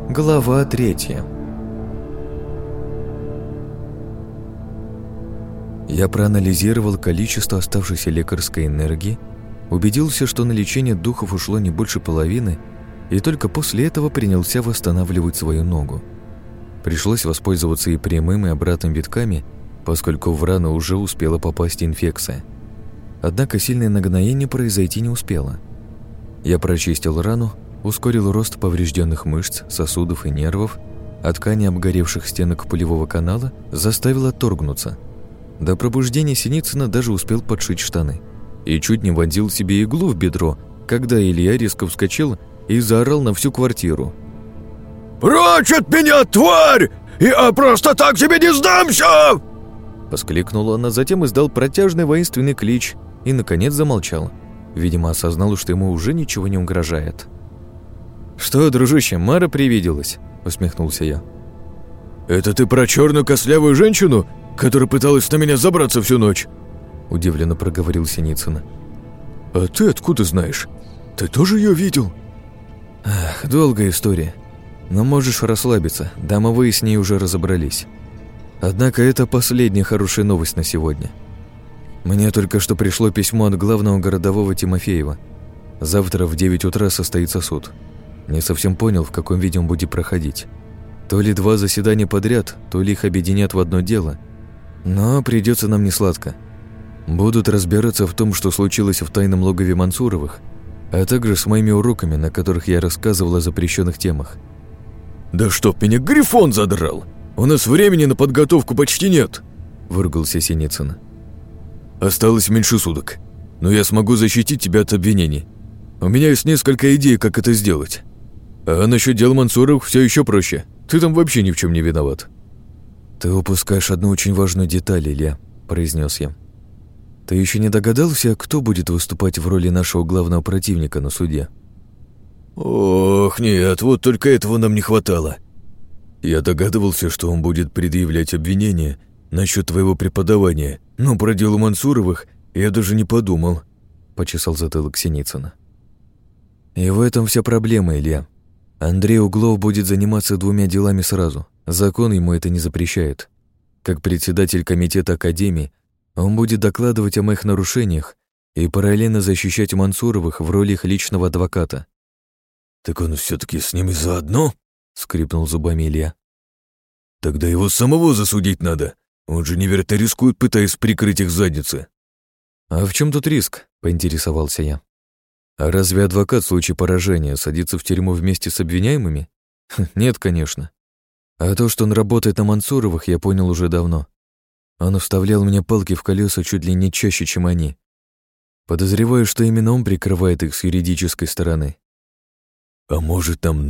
Глава 3. Я проанализировал количество оставшейся лекарской энергии, убедился, что на лечение духов ушло не больше половины, и только после этого принялся восстанавливать свою ногу. Пришлось воспользоваться и прямым, и обратным витками, поскольку в рану уже успела попасть инфекция. Однако сильное нагноение произойти не успело. Я прочистил рану, ускорил рост поврежденных мышц, сосудов и нервов, а ткани обгоревших стенок пулевого канала заставил отторгнуться. До пробуждения Синицына даже успел подшить штаны и чуть не вонзил себе иглу в бедро, когда Илья резко вскочил и заорал на всю квартиру. «Прочь от меня, тварь! Я просто так тебе не сдамся!» Воскликнул он, а затем издал протяжный воинственный клич и, наконец, замолчал. Видимо, осознал, что ему уже ничего не угрожает. «Что, дружище, Мара привиделась?» — усмехнулся я. «Это ты про черную костлявую женщину, которая пыталась на меня забраться всю ночь?» — удивленно проговорил Синицын. «А ты откуда знаешь? Ты тоже ее видел?» «Ах, долгая история. Но можешь расслабиться, домовые с ней уже разобрались. Однако это последняя хорошая новость на сегодня. Мне только что пришло письмо от главного городового Тимофеева. Завтра в 9 утра состоится суд. Не совсем понял, в каком виде он будет проходить. То ли 2 заседания подряд, то ли их объединят в одно дело. Но придется нам несладко. Будут разбираться в том, что случилось в тайном логове Мансуровых, а также с моими уроками, на которых я рассказывал о запрещенных темах. «Да чтоб меня Грифон задрал! У нас времени на подготовку почти нет!» – выругался Синицын. «Осталось меньше суток, но я смогу защитить тебя от обвинений. У меня есть несколько идей, как это сделать. А насчет дел Мансуровых все еще проще. Ты там вообще ни в чем не виноват». «Ты упускаешь одну очень важную деталь, Илья», – произнес я. «Ты еще не догадался, кто будет выступать в роли нашего главного противника на суде?» «Ох, нет, вот только этого нам не хватало. Я догадывался, что он будет предъявлять обвинения насчет твоего преподавания, но про дело Мансуровых я даже не подумал», – почесал затылок Синицына. «И в этом вся проблема, Илья. Андрей Углов будет заниматься 2 делами сразу. Закон ему это не запрещает. Как председатель комитета Академии он будет докладывать о моих нарушениях и параллельно защищать Мансуровых в роли их личного адвоката». «Так он все-таки с ними заодно?» — скрипнул зубами Илья. «Тогда его самого засудить надо. Он же невероятно рискует, пытаясь прикрыть их задницы». «А в чем тут риск?» — поинтересовался я. «А разве адвокат в случае поражения садится в тюрьму вместе с обвиняемыми? Нет, конечно. А то, что он работает на Мансуровых, я понял уже давно. Он вставлял мне палки в колеса чуть ли не чаще, чем они. Подозреваю, что именно он прикрывает их с юридической стороны». «А может, там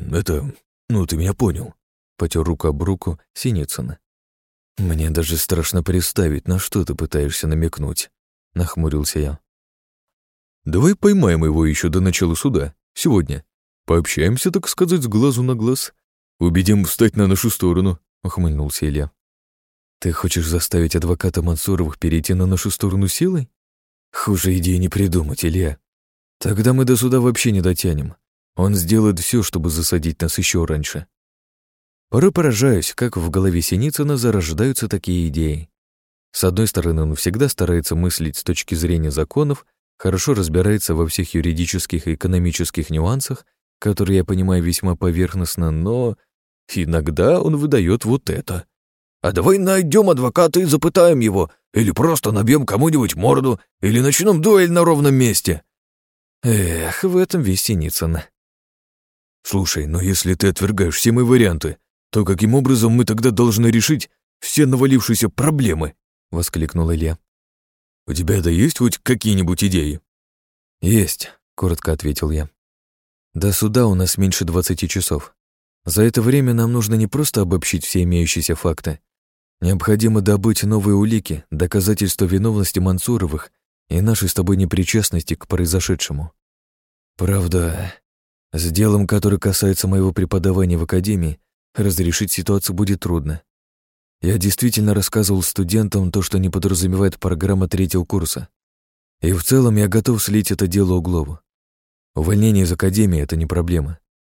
ты меня понял», — потер руку об руку Синицына. «Мне даже страшно представить, на что ты пытаешься намекнуть», — нахмурился я. «Давай поймаем его еще до начала суда, сегодня. Пообщаемся, так сказать, с глазу на глаз. Убедим встать на нашу сторону», — ухмыльнулся Илья. «Ты хочешь заставить адвоката Мансуровых перейти на нашу сторону силой? Хуже идеи не придумать, Илья. Тогда мы до суда вообще не дотянем. Он сделает все, чтобы засадить нас еще раньше». Порой поражаюсь, как в голове Синицына зарождаются такие идеи. С одной стороны, он всегда старается мыслить с точки зрения законов, хорошо разбирается во всех юридических и экономических нюансах, которые я понимаю весьма поверхностно, но иногда он выдает вот это. «А давай найдем адвоката и запытаем его, или просто набьем кому-нибудь морду, или начнем дуэль на ровном месте». Эх, в этом весь Синицын. «Слушай, но если ты отвергаешь все мои варианты, то каким образом мы тогда должны решить все навалившиеся проблемы?» — воскликнул Илья. «У тебя-то есть хоть какие-нибудь идеи?» «Есть», — коротко ответил я. «До суда у нас меньше 20 часов. За это время нам нужно не просто обобщить все имеющиеся факты. Необходимо добыть новые улики, доказательства виновности Мансуровых и нашей с тобой непричастности к произошедшему. Правда, с делом, которое касается моего преподавания в академии, разрешить ситуацию будет трудно. Я действительно рассказывал студентам то, что не подразумевает программа 3-го курса. И в целом я готов слить это дело Углову. Увольнение из академии — это не проблема.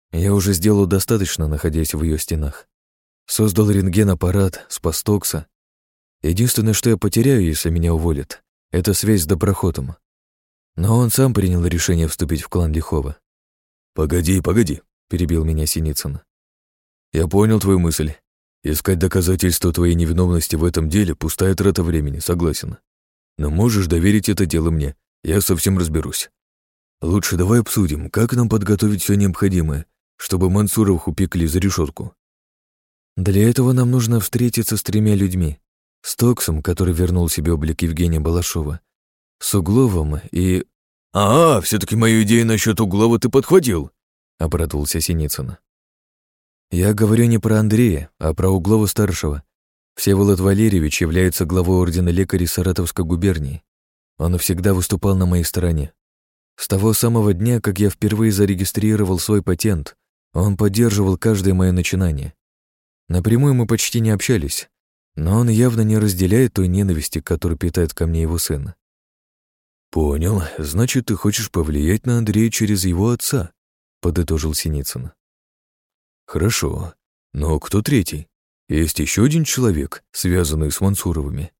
Я уже сделал достаточно, находясь в ее стенах. Создал рентген-аппарат, спас Токса. Единственное, что я потеряю, если меня уволят, это связь с Доброхотом. Но он сам принял решение вступить в клан Лихова. «Погоди», — перебил меня Синицын. «Я понял твою мысль. Искать доказательства твоей невиновности в этом деле — пустая трата времени, согласен. Но можешь доверить это дело мне, я совсем разберусь. Лучше давай обсудим, как нам подготовить все необходимое, чтобы Мансуровых упекли за решетку. Для этого нам нужно встретиться с 3 людьми. С Токсом, который вернул себе облик Евгения Балашова, с Угловым и... Все-таки мою идею насчет Углова ты подхватил», — обрадовался Синицын. Я говорю не про Андрея, а про Углова-старшего. Всеволод Валерьевич является главой Ордена лекарей Саратовской губернии. Он всегда выступал на моей стороне. С того самого дня, как я впервые зарегистрировал свой патент, он поддерживал каждое мое начинание. Напрямую мы почти не общались, но он явно не разделяет той ненависти, которую питает ко мне его сын. «Понял. Значит, ты хочешь повлиять на Андрея через его отца», — подытожил Синицын. «Хорошо. Но кто третий? Есть еще один человек, связанный с Мансуровыми?»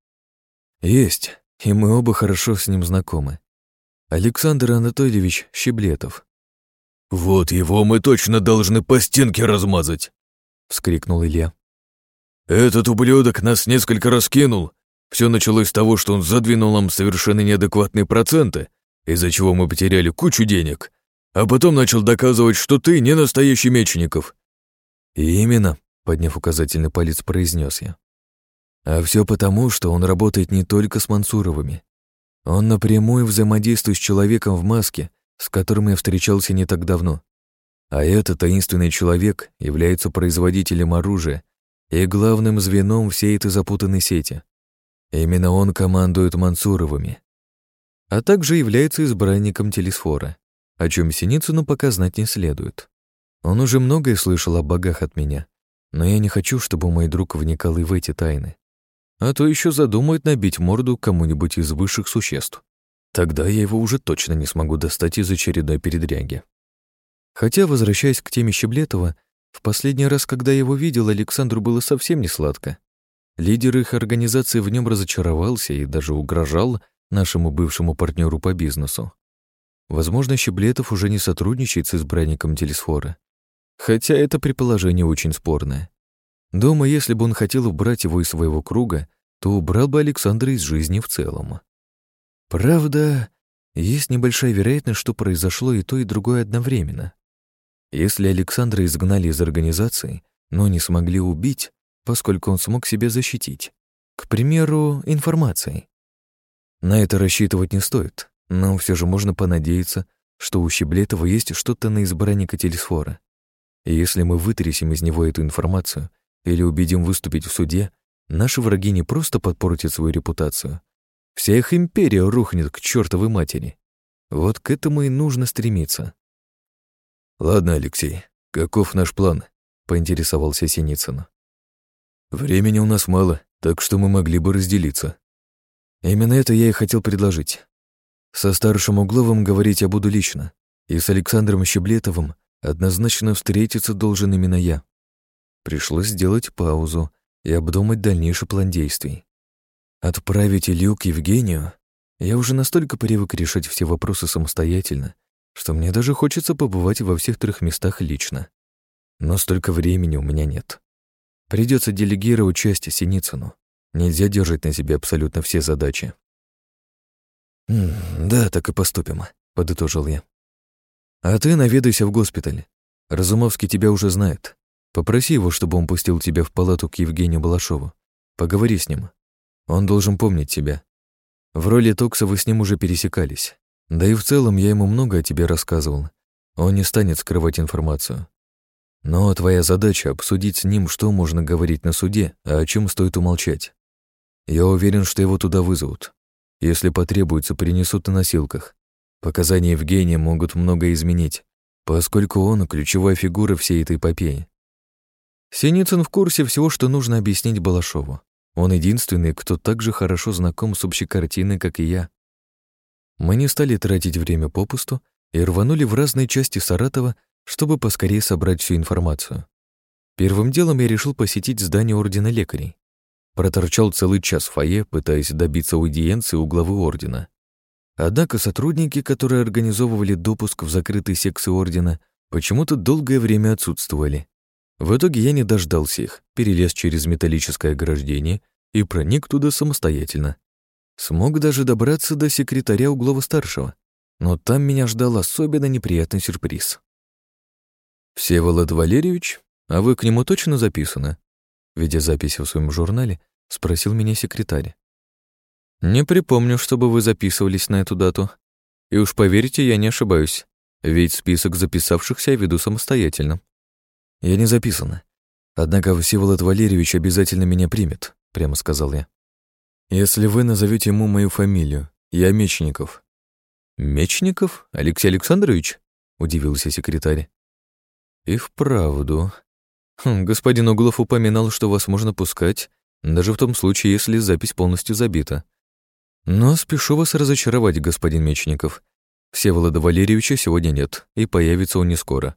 Есть, и мы оба хорошо с ним знакомы. Александр Анатольевич Щеблетов». «Вот его мы точно должны по стенке размазать!» — вскрикнул Илья. «Этот ублюдок нас несколько раз кинул. Все началось с того, что он задвинул нам совершенно неадекватные проценты, из-за чего мы потеряли кучу денег, а потом начал доказывать, что ты не настоящий Мечников». «Именно», — подняв указательный палец, произнес я. «А все потому, что он работает не только с Мансуровыми. Он напрямую взаимодействует с человеком в маске, с которым я встречался не так давно. А этот таинственный человек является производителем оружия и главным звеном всей этой запутанной сети. Именно он командует Мансуровыми. А также является избранником Телесфора, о чем Синицыну пока знать не следует. Он уже многое слышал о богах от меня, но я не хочу, чтобы мой друг вникал и в эти тайны. А то еще задумает набить морду кому-нибудь из высших существ. Тогда я его уже точно не смогу достать из очередной передряги. Хотя, возвращаясь к теме Щеблетова, в последний раз, когда я его видел, Александру было совсем не сладко. Лидер их организации в нем разочаровался и даже угрожал нашему бывшему партнеру по бизнесу. Возможно, Щеблетов уже не сотрудничает с избранником Телесфора. Хотя это предположение очень спорное. Думаю, если бы он хотел убрать его из своего круга, то убрал бы Александра из жизни в целом. Правда, есть небольшая вероятность, что произошло и то, и другое одновременно. Если Александра изгнали из организации, но не смогли убить, поскольку он смог себя защитить, к примеру, информацией. На это рассчитывать не стоит, но все же можно понадеяться, что у Щеблетова есть что-то на избранника Телесфора. И если мы вытрясем из него эту информацию или убедим выступить в суде, наши враги не просто подпортят свою репутацию. Вся их империя рухнет к чертовой матери. Вот к этому и нужно стремиться. «Ладно, Алексей, каков наш план?» — поинтересовался Синицын. «Времени у нас мало, так что мы могли бы разделиться». Именно это я и хотел предложить. Со старшим Угловым говорить я буду лично, и с Александром Щеблетовым однозначно встретиться должен именно я. Пришлось сделать паузу и обдумать дальнейший план действий. Отправить Илью к Евгению? Я уже настолько привык решать все вопросы самостоятельно, что мне даже хочется побывать во всех 3 местах лично. Но столько времени у меня нет. Придется делегировать часть Синицыну. Нельзя держать на себе абсолютно все задачи. «Да, так и поступим», — подытожил я. «А ты наведайся в госпиталь. Разумовский тебя уже знает. Попроси его, чтобы он пустил тебя в палату к Евгению Балашову. Поговори с ним. Он должен помнить тебя. В роли Токса вы с ним уже пересекались. Да и в целом я ему много о тебе рассказывал. Он не станет скрывать информацию. Но твоя задача — обсудить с ним, что можно говорить на суде, а о чем стоит умолчать. Я уверен, что его туда вызовут. Если потребуется, принесут на носилках. Показания Евгения могут многое изменить, поскольку он — ключевая фигура всей этой эпопеи. Синицын в курсе всего, что нужно объяснить Балашову. Он единственный, кто так же хорошо знаком с общей картиной, как и я. Мы не стали тратить время попусту и рванули в разные части Саратова, чтобы поскорее собрать всю информацию. Первым делом я решил посетить здание Ордена Лекарей. Проторчал целый час в фойе, пытаясь добиться аудиенции у главы Ордена. Однако сотрудники, которые организовывали допуск в закрытые секции Ордена, почему-то долгое время отсутствовали. В итоге я не дождался их, перелез через металлическое ограждение и проник туда самостоятельно. Смог даже добраться до секретаря Углова-старшего, но там меня ждал особенно неприятный сюрприз. «Всеволод Валерьевич, а вы к нему точно записаны?» Ведя записи в своем журнале, спросил меня секретарь. «Не припомню, чтобы вы записывались на эту дату. И уж поверьте, я не ошибаюсь, ведь список записавшихся я веду самостоятельно». «Я не записана. Однако Всеволод Валерьевич обязательно меня примет», — прямо сказал я. «Если вы назовете ему мою фамилию, я Мечников». «Мечников? Алексей Александрович?» — удивился секретарь. «И вправду. Господин Углов упоминал, что вас можно пускать, даже в том случае, если запись полностью забита. Но спешу вас разочаровать, господин Мечников. Всеволода Валерьевича сегодня нет, и появится он не скоро».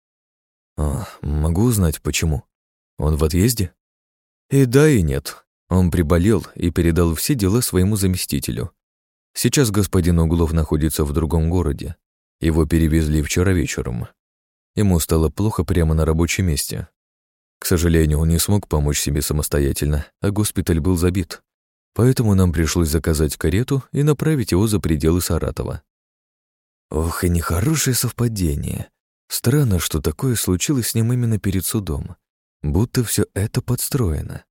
«Могу узнать, почему? Он в отъезде?» «И да, и нет. Он приболел и передал все дела своему заместителю. Сейчас господин Углов находится в другом городе. Его перевезли вчера вечером. Ему стало плохо прямо на рабочем месте. К сожалению, он не смог помочь себе самостоятельно, а госпиталь был забит. Поэтому нам пришлось заказать карету и направить его за пределы Саратова». Ох, и нехорошее совпадение. Странно, что такое случилось с ним именно перед судом. Будто все это подстроено.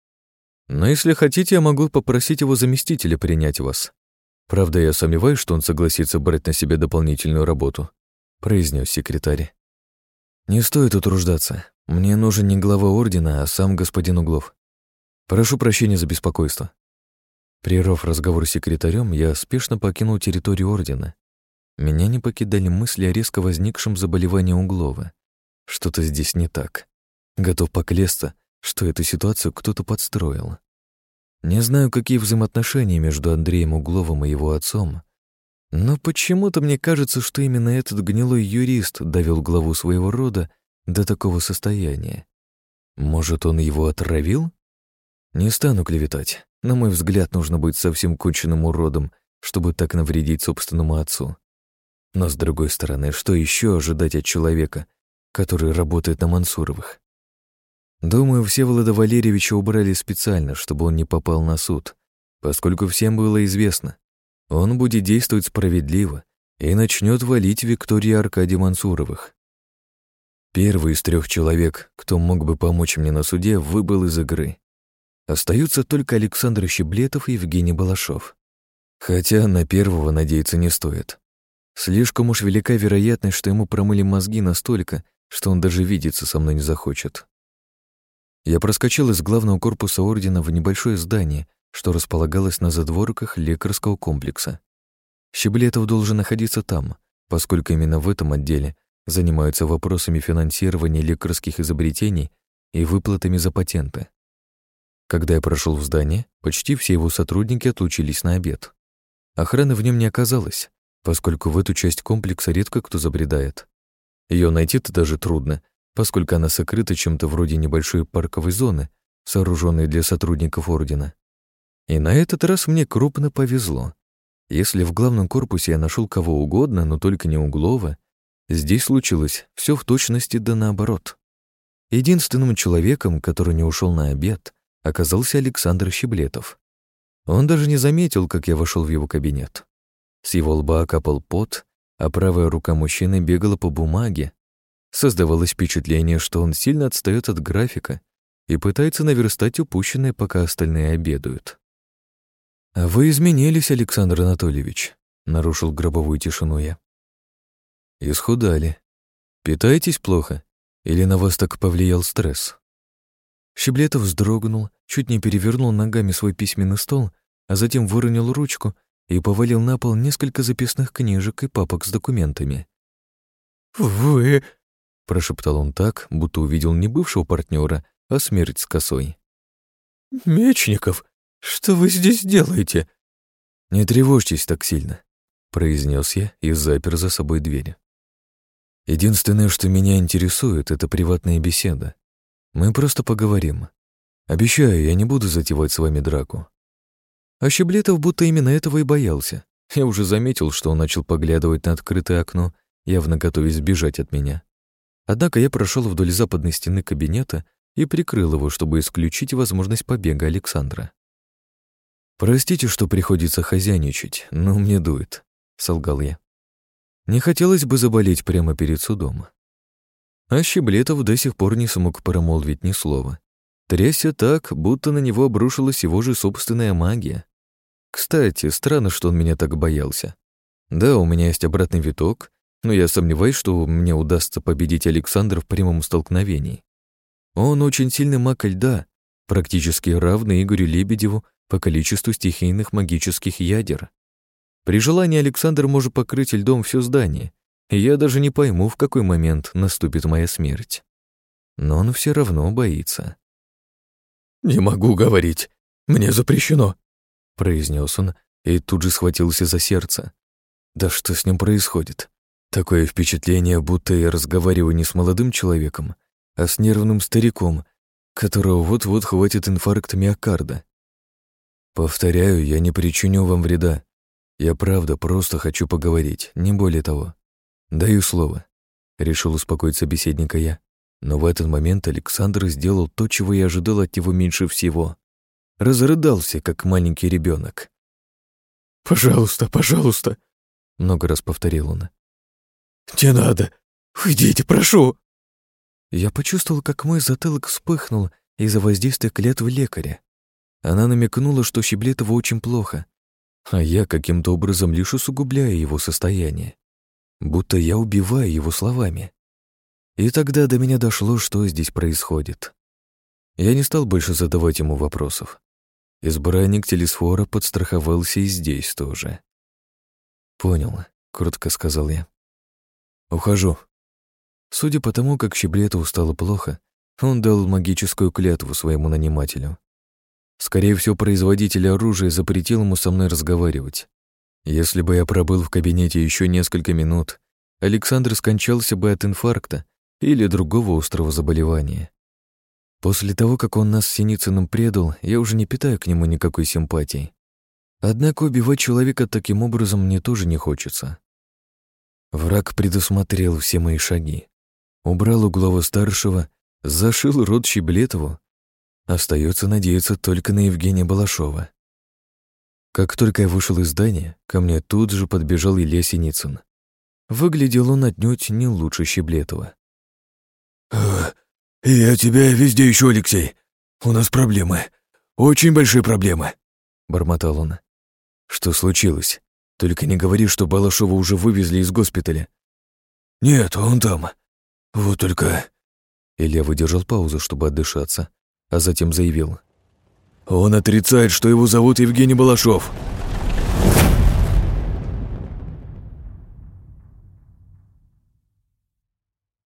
Но если хотите, я могу попросить его заместителя принять вас. Правда, я сомневаюсь, что он согласится брать на себя дополнительную работу, произнес секретарь. Не стоит утруждаться. Мне нужен не глава ордена, а сам господин Углов. Прошу прощения за беспокойство. Прервав разговор с секретарем, я спешно покинул территорию ордена. Меня не покидали мысли о резко возникшем заболевании Углова. Что-то здесь не так. Готов поклясться, что эту ситуацию кто-то подстроил. Не знаю, какие взаимоотношения между Андреем Угловым и его отцом, но почему-то мне кажется, что именно этот гнилой юрист довел главу своего рода до такого состояния. Может, он его отравил? Не стану клеветать. На мой взгляд, нужно быть совсем конченным уродом, чтобы так навредить собственному отцу. Но, с другой стороны, что еще ожидать от человека, который работает на Мансуровых? Думаю, Всеволода Валерьевича убрали специально, чтобы он не попал на суд, поскольку всем было известно, он будет действовать справедливо и начнет валить Виктории Аркадий Мансуровых. Первый из 3 человек, кто мог бы помочь мне на суде, выбыл из игры. Остаются только Александр Щеблетов и Евгений Балашов. Хотя на первого надеяться не стоит. Слишком уж велика вероятность, что ему промыли мозги настолько, что он даже видеться со мной не захочет. Я проскочил из главного корпуса ордена в небольшое здание, что располагалось на задворках лекарского комплекса. Щеблетов должен находиться там, поскольку именно в этом отделе занимаются вопросами финансирования лекарских изобретений и выплатами за патенты. Когда я прошел в здание, почти все его сотрудники отлучились на обед. Охраны в нем не оказалось, поскольку в эту часть комплекса редко кто забредает. Ее найти-то даже трудно, поскольку она сокрыта чем-то вроде небольшой парковой зоны, сооруженной для сотрудников ордена. И на этот раз мне крупно повезло. Если в главном корпусе я нашел кого угодно, но только не Углова, здесь случилось все в точности да наоборот. Единственным человеком, который не ушел на обед, оказался Александр Щеблетов. Он даже не заметил, как я вошел в его кабинет. С его лба капал пот, а правая рука мужчины бегала по бумаге. Создавалось впечатление, что он сильно отстает от графика и пытается наверстать упущенное, пока остальные обедают. «А вы изменились, Александр Анатольевич», — нарушил гробовую тишину я. «Исхудали. Питаетесь плохо? Или на вас так повлиял стресс?» Щеблетов вздрогнул, чуть не перевернул ногами свой письменный стол, а затем выронил ручку и повалил на пол несколько записных книжек и папок с документами. «Вы...» — прошептал он так, будто увидел не бывшего партнера, а смерть с косой. «Мечников, что вы здесь делаете?» «Не тревожьтесь так сильно», — произнес я и запер за собой дверь. Единственное, что меня интересует, это приватная беседа. Мы просто поговорим. Обещаю, я не буду затевать с вами драку». А Щеблетов будто именно этого и боялся. Я уже заметил, что он начал поглядывать на открытое окно, явно готовясь сбежать от меня. Однако я прошел вдоль западной стены кабинета и прикрыл его, чтобы исключить возможность побега Александра. «Простите, что приходится хозяйничать, но мне дует», — солгал я. Не хотелось бы заболеть прямо перед судом. А Щеблетов до сих пор не смог промолвить ни слова. Трясся так, будто на него обрушилась его же собственная магия. Кстати, странно, что он меня так боялся. Да, у меня есть обратный виток, но я сомневаюсь, что мне удастся победить Александра в прямом столкновении. Он очень сильный маг льда, практически равный Игорю Лебедеву по количеству стихийных магических ядер. При желании Александр может покрыть льдом все здание, и я даже не пойму, в какой момент наступит моя смерть. Но он все равно боится. «Не могу говорить, мне запрещено», — произнес он и тут же схватился за сердце. Да что с ним происходит? Такое впечатление, будто я разговариваю не с молодым человеком, а с нервным стариком, которого вот-вот хватит инфаркт миокарда. Повторяю, я не причиню вам вреда. Я правда просто хочу поговорить, не более того. Даю слово. Решил успокоить собеседника я. Но в этот момент Александр сделал то, чего я ожидал от него меньше всего. Разрыдался, как маленький ребенок. «Пожалуйста, пожалуйста», — много раз повторил он. «Не надо! Уйдите, прошу!» Я почувствовал, как мой затылок вспыхнул из-за воздействия клятвы лекаря. Она намекнула, что Щеблетову очень плохо, а я каким-то образом лишь усугубляю его состояние, будто я убиваю его словами. И тогда до меня дошло, что здесь происходит. Я не стал больше задавать ему вопросов. Избранник Телесфора подстраховался и здесь тоже. «Понял», — коротко сказал я. «Ухожу». Судя по тому, как Щеблетову стало плохо, он дал магическую клятву своему нанимателю. Скорее всего, производитель оружия запретил ему со мной разговаривать. Если бы я пробыл в кабинете еще несколько минут, Александр скончался бы от инфаркта или другого острого заболевания. После того, как он нас с Синицыным предал, я уже не питаю к нему никакой симпатии. Однако убивать человека таким образом мне тоже не хочется. Враг предусмотрел все мои шаги. Убрал Углова-старшего, зашил рот Щеблетову. Остается надеяться только на Евгения Балашова. Как только я вышел из здания, ко мне тут же подбежал Илья Синицын. Выглядел он отнюдь не лучше Щеблетова. «Я тебя везде ищу, Алексей. У нас проблемы. Очень большие проблемы», — бормотал он. «Что случилось? Только не говори, что Балашова уже вывезли из госпиталя». «Нет, он там. Вот только...» Илья выдержал паузу, чтобы отдышаться, а затем заявил. «Он отрицает, что его зовут Евгений Балашов.